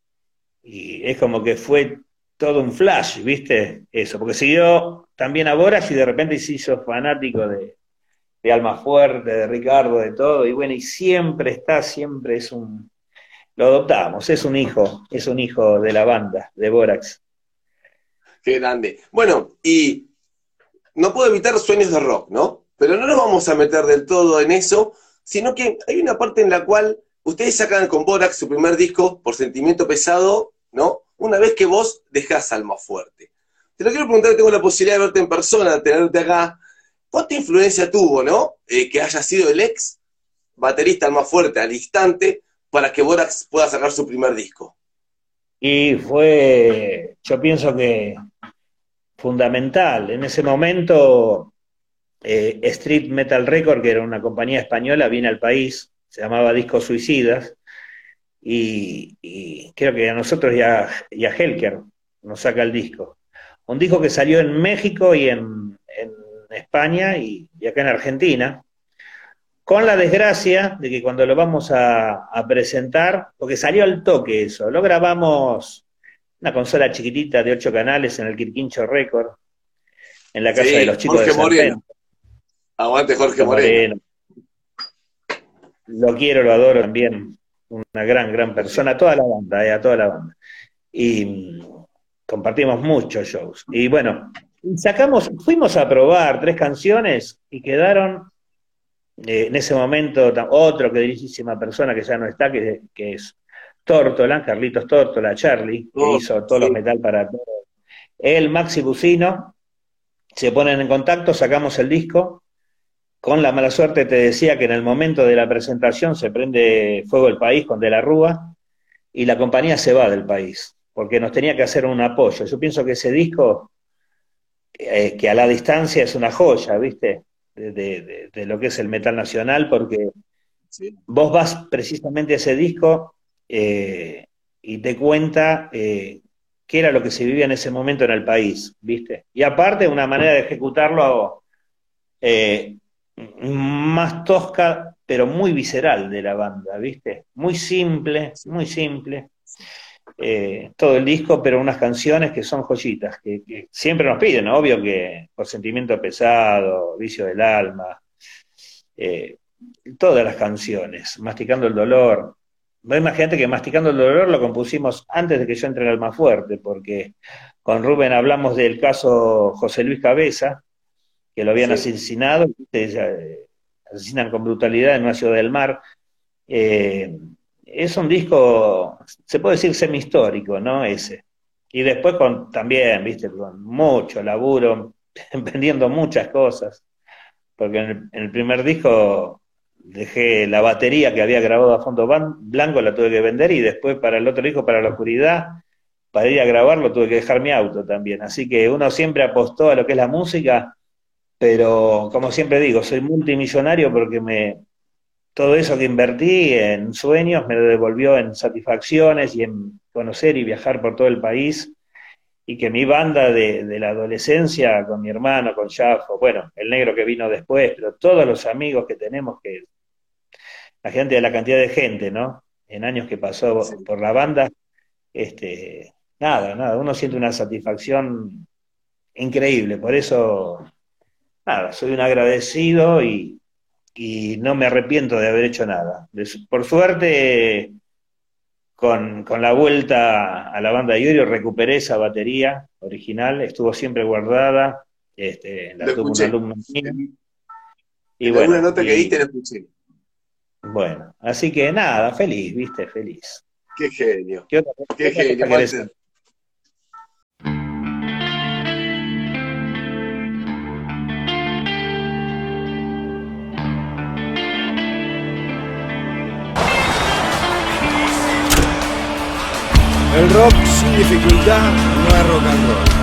es como que fue todo un flash, ¿viste? Eso, porque siguió también a Borax y de repente se hizo fanático de Almafuerte, de Ricardo, de todo, y bueno, y siempre es lo adoptamos, es un hijo de la banda, de Borax. Qué grande. Bueno, y no puedo evitar Sueños de Rock, ¿no? Pero no nos vamos a meter del todo en eso, sino que hay una parte en la cual ustedes sacan con Borax su primer disco, Por Sentimiento Pesado, ¿no? Una vez que vos dejás Almafuerte. Te lo quiero preguntar, que tengo la posibilidad de verte en persona, de tenerte acá. ¿Cuánta influencia tuvo, no? Que haya sido el ex baterista Almafuerte al instante para que Borax pueda sacar su primer disco. Y fue, yo pienso que fundamental. En ese momento, Street Metal Record, que era una compañía española, viene al país, se llamaba Discos Suicidas, y creo que a nosotros y a Helker nos saca el disco. Un disco que salió en México y en España y acá en Argentina, con la desgracia de que cuando lo vamos a presentar, porque salió al toque eso, lo grabamos una consola chiquitita de 8 canales en el Quirquincho Record, en la casa de los chicos Jorge de Moreno. Sargento. Aguante Jorge Moreno. Lo quiero, lo adoro también. Una gran persona, a toda la banda. Y compartimos muchos shows. Y bueno, fuimos a probar 3 canciones y quedaron, en ese momento, otro queridísima persona que ya no está, que es Tórtola, Carlitos Tórtola, Charlie, que hizo todos los metal para todos. Él, Maxi Bucino, se ponen en contacto, sacamos el disco. Con la mala suerte te decía que en el momento de la presentación se prende fuego el país con De la Rúa y la compañía se va del país, porque nos tenía que hacer un apoyo. Yo pienso que ese disco, que a la distancia es una joya, ¿viste? De lo que es el metal nacional, porque vos vas precisamente a ese disco y te cuenta qué era lo que se vivía en ese momento en el país, ¿viste? Y aparte, una manera de ejecutarlo más tosca, pero muy visceral de la banda, ¿viste? Muy simple, todo el disco, pero unas canciones que son joyitas, que siempre nos piden, ¿no? Obvio que Por Sentimiento Pesado, Vicio del Alma, todas las canciones, Masticando el Dolor. Imagínate que Masticando el Dolor lo compusimos antes de que yo entre al Almafuerte, porque con Rubén hablamos del caso José Luis Cabeza, que lo habían asesinado, asesinan con brutalidad en una ciudad del mar. Es un disco, se puede decir semi-histórico, ¿no? Ese. Y después también, viste, con mucho laburo, vendiendo muchas cosas, porque en el primer disco dejé la batería que había grabado a fondo blanco, la tuve que vender, y después para el otro disco, Para la Oscuridad, para ir a grabarlo tuve que dejar mi auto también. Así que uno siempre apostó a lo que es la música, pero como siempre digo, soy multimillonario porque todo eso que invertí en sueños me lo devolvió en satisfacciones y en conocer y viajar por todo el país, y que mi banda de la adolescencia, con mi hermano, con Jafo, bueno, el negro que vino después, pero todos los amigos que tenemos, la cantidad de gente, ¿no? En años que pasó por la banda, nada, uno siente una satisfacción increíble, por eso... Nada, soy un agradecido y no me arrepiento de haber hecho nada. Por suerte, con la vuelta a la banda de Iorio, recuperé esa batería original, estuvo siempre guardada, la tuvo un alumno mío. Y bueno, una nota que diste la escuché. Bueno, así que nada, feliz, ¿viste? Feliz. Qué genio. Qué genio, Walter. El rock sin dificultad no es rock and roll.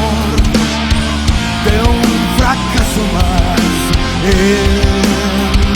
de un fracaso más.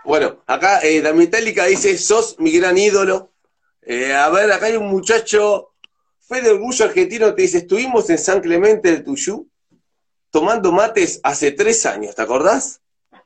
Bueno, acá la Metallica dice, sos mi gran ídolo. A ver, acá hay un muchacho, Fede Orgullo Argentino, te dice, estuvimos en San Clemente del Tuyú tomando mates hace 3 años, ¿te acordás?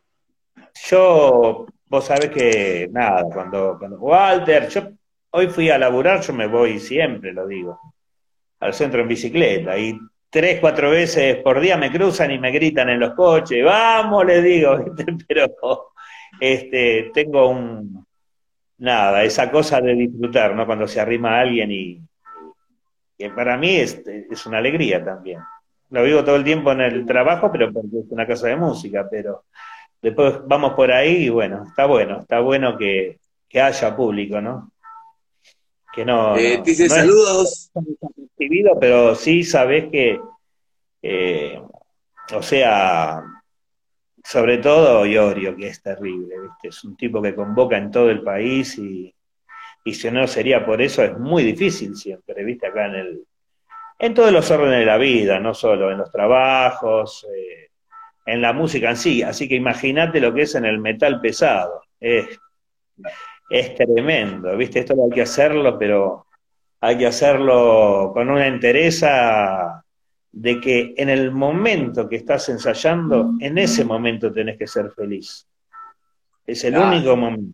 Vos sabés que, nada, cuando Walter, yo hoy fui a laburar, yo me voy siempre, lo digo, al centro en bicicleta, y 3, 4 veces por día me cruzan y me gritan en los coches, vamos, les digo, ¿viste? Pero tengo nada, esa cosa de disfrutar, ¿no? Cuando se arrima a alguien y que para mí es una alegría también. Lo vivo todo el tiempo en el trabajo, pero porque es una cosa de música, pero después vamos por ahí y bueno, está bueno que haya público, ¿no? Que Te dice, no es saludos. recibido, pero sí sabés que, eh, o sea, sobre todo Iorio, que es terrible, ¿viste? Es un tipo que convoca en todo el país y si no sería por eso, es muy difícil siempre, ¿viste? Acá en todos los órdenes de la vida, no solo en los trabajos, en la música en sí. Así que imagínate lo que es en el metal pesado. Es tremendo, ¿viste? Esto hay que hacerlo, pero hay que hacerlo con una entereza de que en el momento que estás ensayando, en ese momento tenés que ser feliz. Es el único momento.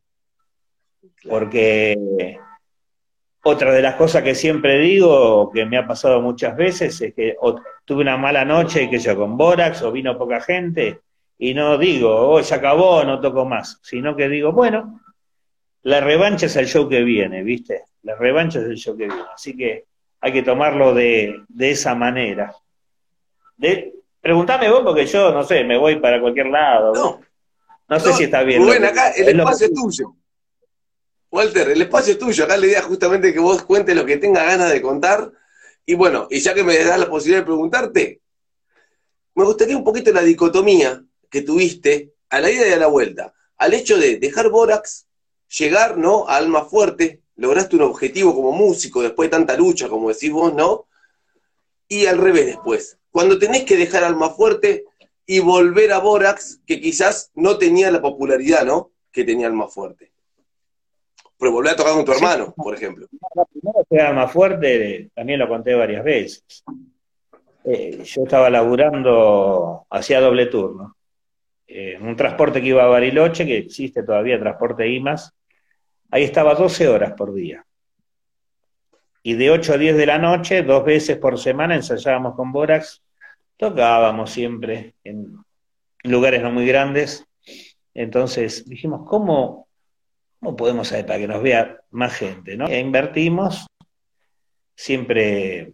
Porque otra de las cosas que siempre digo, que me ha pasado muchas veces, es que tuve una mala noche, que yo con Borax, o vino poca gente, y no digo, oh, se acabó, no toco más, sino que digo, bueno, la revancha es el show que viene, ¿viste? La revancha es el show que viene. Así que hay que tomarlo de esa manera. Preguntame vos, porque yo, no sé, me voy para cualquier lado. No sé si está bien. Bueno, acá el espacio es tuyo. Walter, el espacio es tuyo. Acá la idea es justamente que vos cuentes lo que tengas ganas de contar. Y bueno, y ya que me das la posibilidad de preguntarte, me gustaría un poquito la dicotomía que tuviste a la ida y a la vuelta. Al hecho de dejar Borax, llegar, ¿no?, a Almafuerte, lograste un objetivo como músico después de tanta lucha, como decís vos, ¿no? Y al revés después. Cuando tenés que dejar Almafuerte y volver a Borax, que quizás no tenía la popularidad, ¿no?, que tenía Almafuerte. Pero volver a tocar con tu hermano, por ejemplo. La primera que era más fuerte, también lo conté varias veces. Yo estaba laburando, hacía doble turno. Un transporte que iba a Bariloche, que existe todavía, transporte IMAS. Ahí estaba 12 horas por día. Y de 8 a 10 de la noche, 2 veces por semana, ensayábamos con Borax. Tocábamos siempre en lugares no muy grandes. Entonces dijimos, ¿cómo podemos hacer para que nos vea más gente, ¿no? E invertimos siempre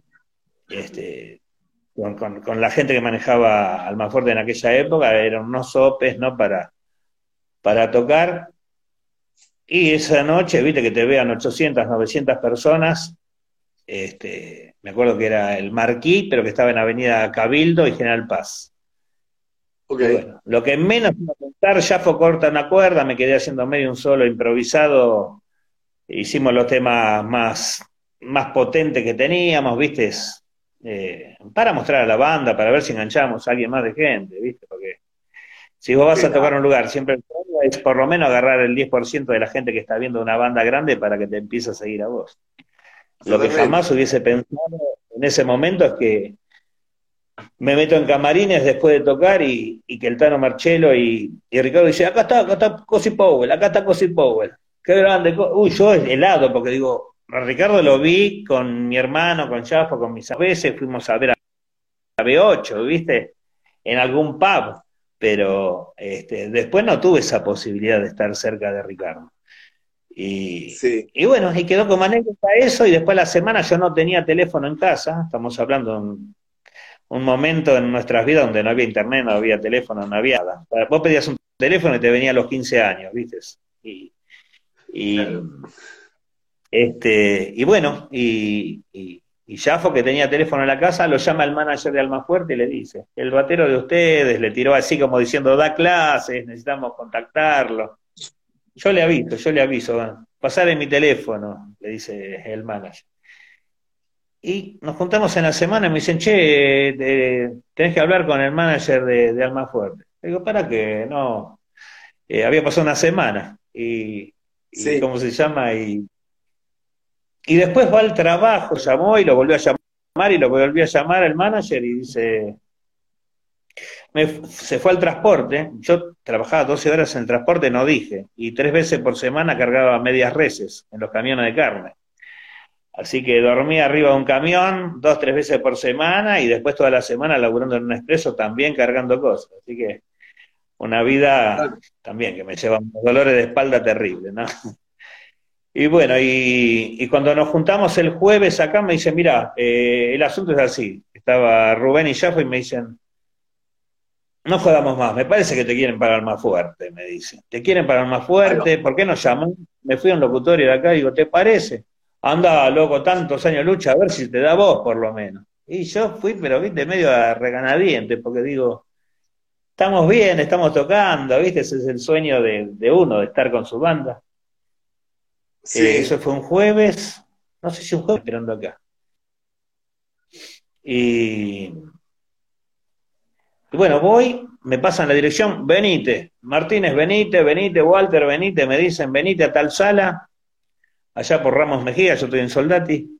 con la gente que manejaba Almafuerte en aquella época, eran unos sopes, ¿no?, para tocar. Y esa noche, viste, que te vean 800, 900 personas, me acuerdo que era el Marquí, pero que estaba en Avenida Cabildo y General Paz. Okay. Bueno, lo que menos iba a contar, Jafo corta una cuerda, me quedé haciendo medio un solo improvisado, hicimos los temas más potentes que teníamos, ¿viste? Para mostrar a la banda, para ver si enganchamos a alguien más de gente, ¿viste? Porque si vos vas a tocar un lugar, siempre el sueño es por lo menos agarrar el 10% de la gente que está viendo una banda grande para que te empiece a seguir a vos. Lo que jamás hubiese pensado en ese momento es que me meto en camarines después de tocar y que el Tano Marcello y Ricardo dice, acá está Cosi Powell, acá está Cosi Powell. Qué grande. Uy, yo helado, porque digo, a Ricardo lo vi con mi hermano, con Jafo, con mis veces, fuimos a ver a B8, ¿viste? En algún pub, pero después no tuve esa posibilidad de estar cerca de Ricardo. Sí. Y bueno, y quedó como anécdota eso, y después la semana yo no tenía teléfono en casa, estamos hablando de un momento en nuestras vidas donde no había internet, no había teléfono, no había nada. Vos pedías un teléfono y te venía a los 15 años, ¿viste? Y bueno, y Jafo, que tenía teléfono en la casa, lo llama el manager de Almafuerte y le dice, el batero de ustedes, le tiró así como diciendo, da clases, necesitamos contactarlo. Yo le aviso, pasar en mi teléfono, le dice el manager. Y nos juntamos en la semana y me dicen, che, tenés que hablar con el manager de Almafuerte. Le digo, ¿para qué? No. había pasado una semana, Sí, ¿cómo se llama? Y después va al trabajo, llamó y lo volvió a llamar y lo volvió a llamar el manager y dice, se fue al transporte, yo trabajaba 12 horas en el transporte, no dije, y 3 veces por semana cargaba medias reses en los camiones de carne. Así que dormía arriba de un camión 2, 3 veces por semana y después toda la semana laburando en un expreso también cargando cosas. Así que una vida claro, también que me lleva unos dolores de espalda terribles, ¿no? Y bueno, y cuando nos juntamos el jueves acá me dicen, mira, el asunto es así. Estaba Rubén y Jafo y me dicen, no jodamos más, me parece que te quieren pagar más fuerte, me dicen. Te quieren pagar más ahí va. fuerte, ¿por qué no llaman? Me fui a un locutorio de acá y digo, ¿te parece? Anda, loco, tantos años de lucha, a ver si te da voz por lo menos. Y yo fui, pero viste, medio a reganadiente, porque digo, estamos bien, estamos tocando, viste, ese es el sueño de uno, de estar con su banda. Eso Sí, fue un jueves, no sé si un jueves esperando acá. Y, y bueno, voy, me pasan la dirección, venite, Martínez, venite, Walter, venite, me dicen, venite a tal sala, allá por Ramos Mejía, yo estoy en Soldati.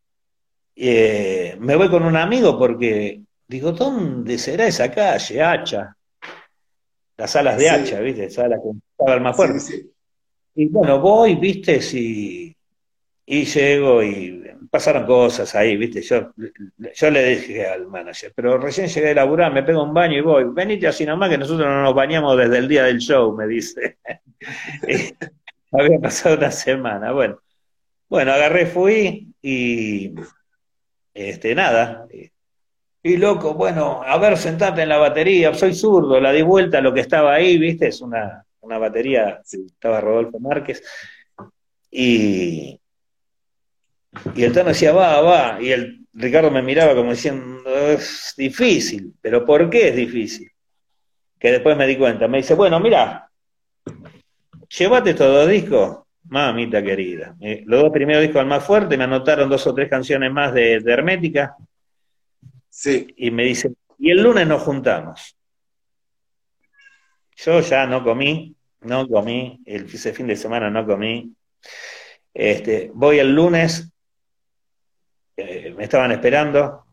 Me voy con un amigo porque digo, ¿dónde será esa calle? Hacha, las salas de Hacha, sí, ¿viste? Salas que estaba el más sí, fuerte. sí. Y bueno, voy, ¿viste? Sí, y llego y pasaron cosas ahí, ¿viste? Yo le dije al manager, pero recién llegué a laburar, me pego un baño y voy, venite así nomás que nosotros no nos bañamos desde el día del show, me dice. Y había pasado una semana. Bueno, agarré, fui y nada. Y loco, bueno, a ver, sentate en la batería, soy zurdo, la di vuelta a lo que estaba ahí, ¿viste? Es una batería, Sí, estaba Rodolfo Márquez, y, y el Tano decía, va, y el Ricardo me miraba como diciendo, es difícil, pero ¿por qué es difícil? Que después me di cuenta, me dice, bueno, mira, llévate estos 2 discos, mamita querida. Los 2 primeros discos al más fuerte, me anotaron 2 o 3 canciones más de Hermética, sí, y me dice, y el lunes nos juntamos. Yo ya no comí, ese fin de semana no comí. Voy el lunes, me estaban esperando,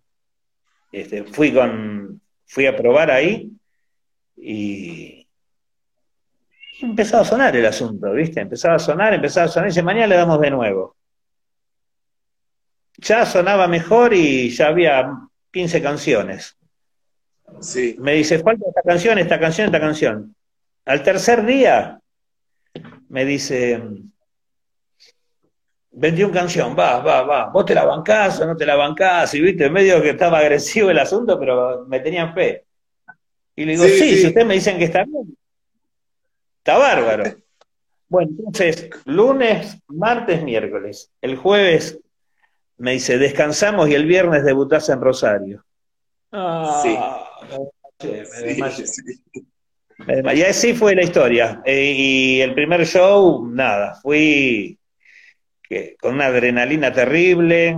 fui a probar ahí y empezó a sonar el asunto, ¿viste? Empezaba a sonar, y dice, mañana le damos de nuevo. Ya sonaba mejor y ya había 15 canciones. sí, Me dice, falta esta canción, esta canción, esta canción. Al tercer día me dice, 21 canción, va, vos te la bancás o no te la bancás, y viste, medio que estaba agresivo el asunto, pero me tenían fe. Y le digo, sí, sí, si ustedes sí. me dicen que está bien, está bárbaro. Bueno, entonces, lunes, martes, miércoles. El jueves me dice, descansamos y el viernes debutás en Rosario. Sí, Ah, me sí, desmayé. sí. Y así fue la historia. Y el primer show, nada, fui con una adrenalina terrible,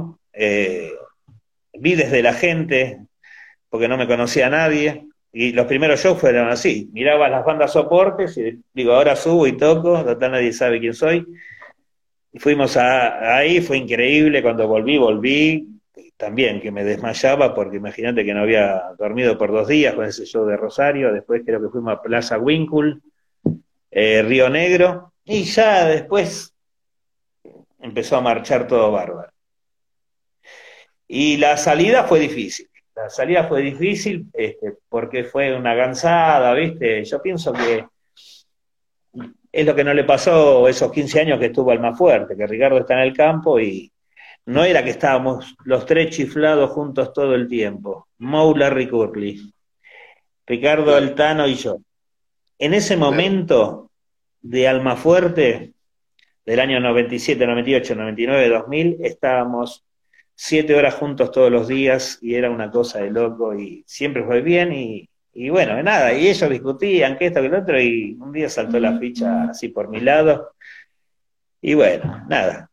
vi desde la gente, porque no me conocía a nadie, y los primeros shows fueron así, miraba las bandas soportes y digo, ahora subo y toco, total nadie sabe quién soy. Y fuimos ahí, fue increíble, cuando volví, también que me desmayaba, porque imagínate que no había dormido por 2 días con ese show de Rosario, después creo que fuimos a Plaza Winkle, Río Negro, y ya después empezó a marchar todo bárbaro. Y la salida fue difícil. La salida fue difícil porque fue una gansada, ¿viste? Yo pienso que es lo que no le pasó esos 15 años que estuvo al más fuerte, que Ricardo está en el campo y no era que estábamos los 3 chiflados juntos todo el tiempo. Moe, Larry Curly, Ricardo Claro, Altano y yo. En ese claro. momento de Almafuerte, del año 97, 98, 99, 2000, estábamos 7 horas juntos todos los días y era una cosa de loco y siempre fue bien y bueno, nada, y ellos discutían que esto, que lo otro y un día saltó la ficha así por mi lado y bueno, nada,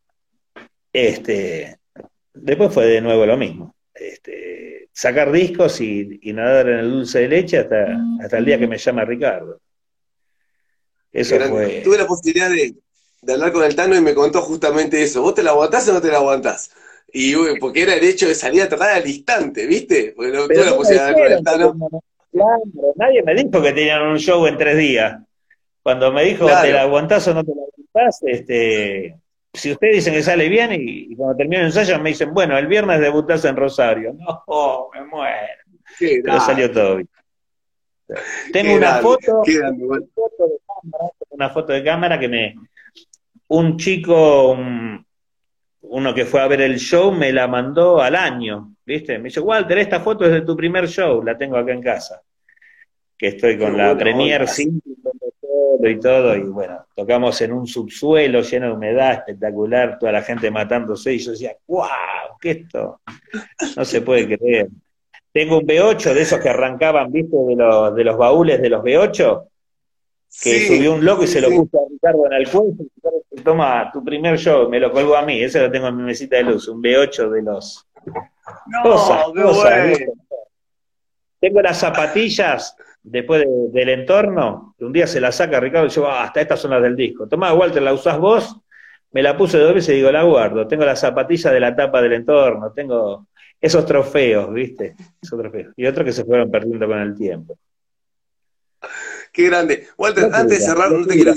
después fue de nuevo lo mismo, sacar discos y nadar en el dulce de leche hasta el día que me llama Ricardo. Eso fue. Tuve la posibilidad de hablar con el Tano y me contó justamente eso. ¿Vos te la aguantás o no te la aguantás? Y porque era el hecho de salir a tocar al instante, ¿viste? Porque no tuve la posibilidad de hablar con el Tano. Claro, nadie me dijo que tenían un show en 3 días. Cuando me dijo, Claro. ¿te la aguantás o no te la aguantás? Si ustedes dicen que sale bien y cuando termino el ensayo me dicen, bueno, el viernes debutás en Rosario. No, me muero. Qué Pero grande, salió todo bien. Tengo qué una grande, foto, qué grande, igual. una foto de cámara un chico, uno que fue a ver el show, me la mandó al año, ¿viste? Me dice, Walter, esta foto es de tu primer show, la tengo acá en casa. Que estoy con Qué la buena Premier onda. Simple y todo, y bueno, tocamos en un subsuelo lleno de humedad, espectacular, toda la gente matándose, y yo decía, ¡wow! ¿Qué esto? No se puede creer. Tengo un V8 de esos que arrancaban, ¿viste? De los baúles de los V8, que Sí, subió un loco y se lo sí. puso a Ricardo en el cuello, y Ricardo dice, toma, tu primer show, me lo colgó a mí, ese lo tengo en mi mesita de luz, un V8 de los... No, qué ¿viste? bueno. Tengo las zapatillas después del entorno, que un día se las saca Ricardo y dice, hasta estas son las del disco. Tomá, Walter, ¿la usás vos? Me la puse 2 veces y digo, la guardo. Tengo las zapatillas de la tapa del entorno, tengo esos trofeos, ¿viste? Esos trofeos. Y otros que se fueron perdiendo con el tiempo. Qué grande. Walter, Locura, antes de cerrar, no te quiero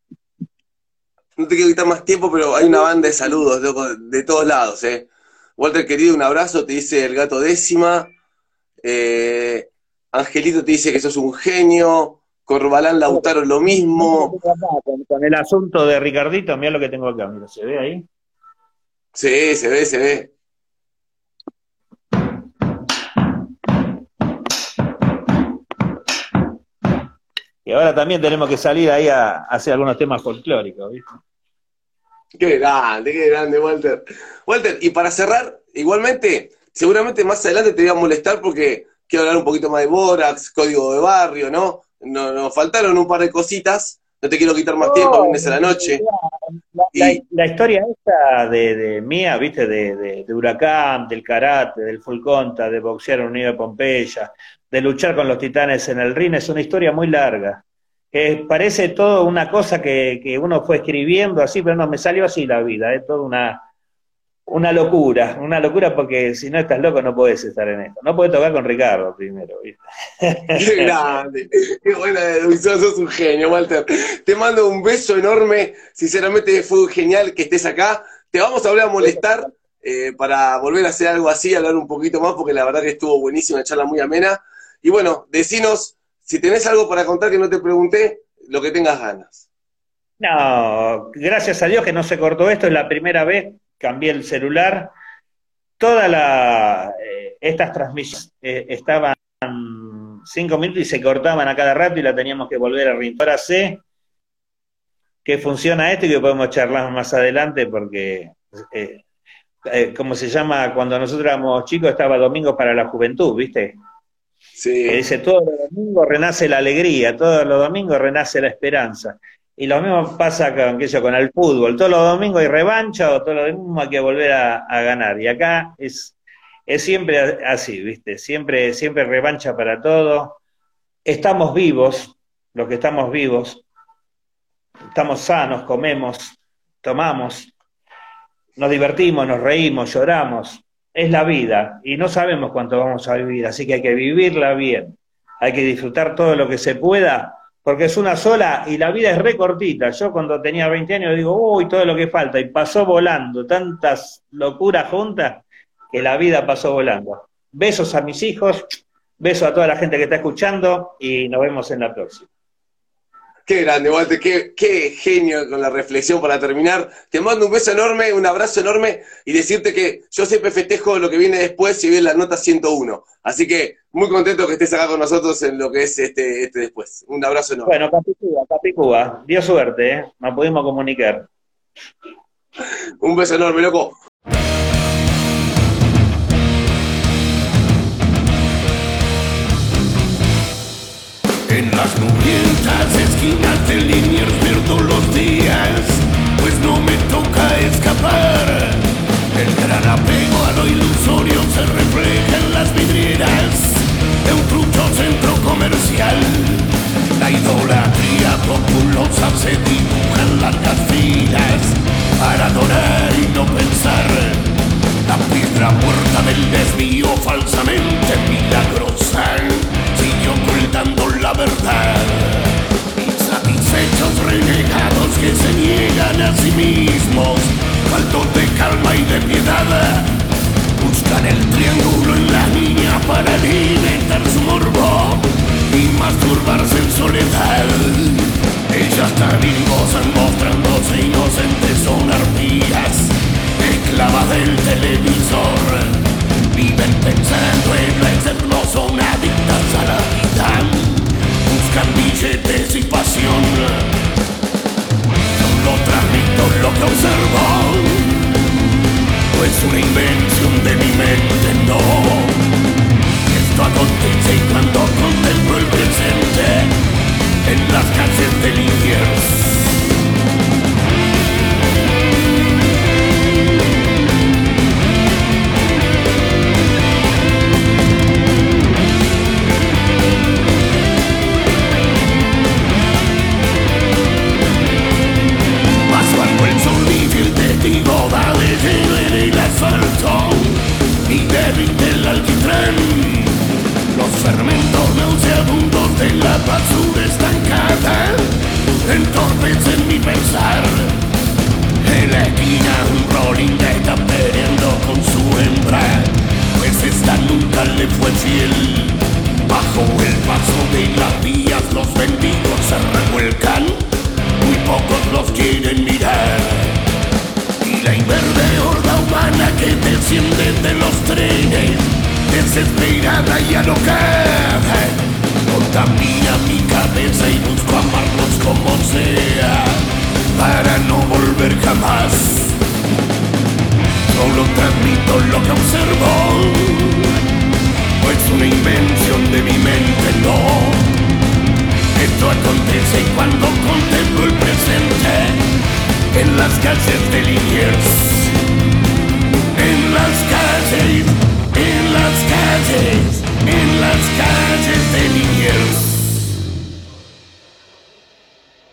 quitar más tiempo, pero hay una banda de saludos, loco, de todos lados, ¿eh? Walter, querido, un abrazo, te dice el Gato Décima. Angelito te dice que sos un genio. Corbalán Lautaro lo mismo. Con el asunto de Ricardito, mirá lo que tengo acá, mira, ¿se ve ahí? Sí, se ve, se ve. Y ahora también tenemos que salir ahí a hacer algunos temas folclóricos, ¿viste? Qué grande, Walter. Walter, y para cerrar, igualmente, seguramente más adelante te voy a molestar porque quiero hablar un poquito más de Borax, Código de Barrio, ¿no? Nos faltaron un par de cositas, no te quiero quitar más tiempo, vienes a la noche. La historia esta de mía, ¿viste? De Huracán, del karate, del full contact, de boxear en Unido de Pompeya, de luchar con los titanes en el ring, es una historia muy larga. Parece todo una cosa que uno fue escribiendo así, pero no, me salió así la vida, es toda una locura porque si no estás loco no podés estar en esto. No podés tocar con Ricardo primero, ¿viste? Qué grande, qué buena deducción, sos un genio, Walter. Te mando un beso enorme, sinceramente fue genial que estés acá. Te vamos a volver a molestar para volver a hacer algo así, hablar un poquito más, porque la verdad que estuvo buenísima, una charla muy amena. Y bueno, decinos, si tenés algo para contar que no te pregunté, lo que tengas ganas. No, gracias a Dios que no se cortó esto, es la primera vez, cambié el celular. Estas transmisiones estaban 5 minutos y se cortaban a cada rato y la teníamos que volver a reiniciar. Ahora sé que funciona esto y que podemos charlar más adelante porque, como se llama, cuando nosotros éramos chicos estaba Domingo para la Juventud, ¿viste? Sí. Que dice, todos los domingos renace la alegría, todos los domingos renace la esperanza. Y lo mismo pasa con el fútbol, todos los domingos hay revancha o todos los domingos hay que volver a ganar. Y acá es siempre así, ¿viste? Siempre revancha para todo. Estamos vivos, los que estamos vivos, estamos sanos, comemos, tomamos, nos divertimos, nos reímos, lloramos. Es la vida y no sabemos cuánto vamos a vivir, así que hay que vivirla bien, hay que disfrutar todo lo que se pueda, porque es una sola y la vida es re cortita. Yo cuando tenía 20 años digo, uy, todo lo que falta, y pasó volando, tantas locuras juntas, que la vida pasó volando. Besos a mis hijos, besos a toda la gente que está escuchando y nos vemos en la próxima. Qué grande, Walter, qué genio con la reflexión para terminar. Te mando un beso enorme, un abrazo enorme y decirte que yo siempre festejo lo que viene después si ves la nota 101. Así que muy contento que estés acá con nosotros en lo que es este después. Un abrazo enorme. Bueno, Capicúa, dio suerte, nos pudimos comunicar. Un beso enorme, loco. En las mugrientas esquinas de Liniers pierdo los días, pues no me toca escapar. El gran apego a lo ilusorio se refleja en las vidrieras de un trucho centro comercial. La idolatría popular los hace dibujar largas filas para adorar y no pensar. La piedra muerta del desvío falsamente milagrosa sigue ocultando la verdad. Insatisfechos renegados que se niegan a sí mismos, faltos de calma y de piedad, buscan el triángulo en la niña para alimentar su morbo y masturbarse en soledad. Ellas también gozan mostrándose inocentes, son arpías, esclavas del televisor. Viven pensando en lo externo, son adictas a la vida, buscan billetes y pasión. Solo transmito lo que observo, es una invención de mi mente, no. Esto acontece cuando contemplo el presente en las calles de Liniers. Va de lleno en el asfalto y derrite el alquitrán. Los fermentos nauseabundos de la basura estancada entorpecen mi pensar. En la esquina un rolling está peleando con su hembra, pues esta nunca le fue fiel. Bajo el paso de las vías los bendigos se revuelcan, muy pocos los quieren mirar. La inverde horda humana que desciende de los trenes, desesperada y alocada, contamina mi cabeza y busco amarlos como sea, para no volver jamás. Solo transmito lo que observo, pues una invención de mi mente, no. Esto acontece cuando contemplo el presente en las calles de Liniers, en las calles, en las calles, en las calles de Liniers.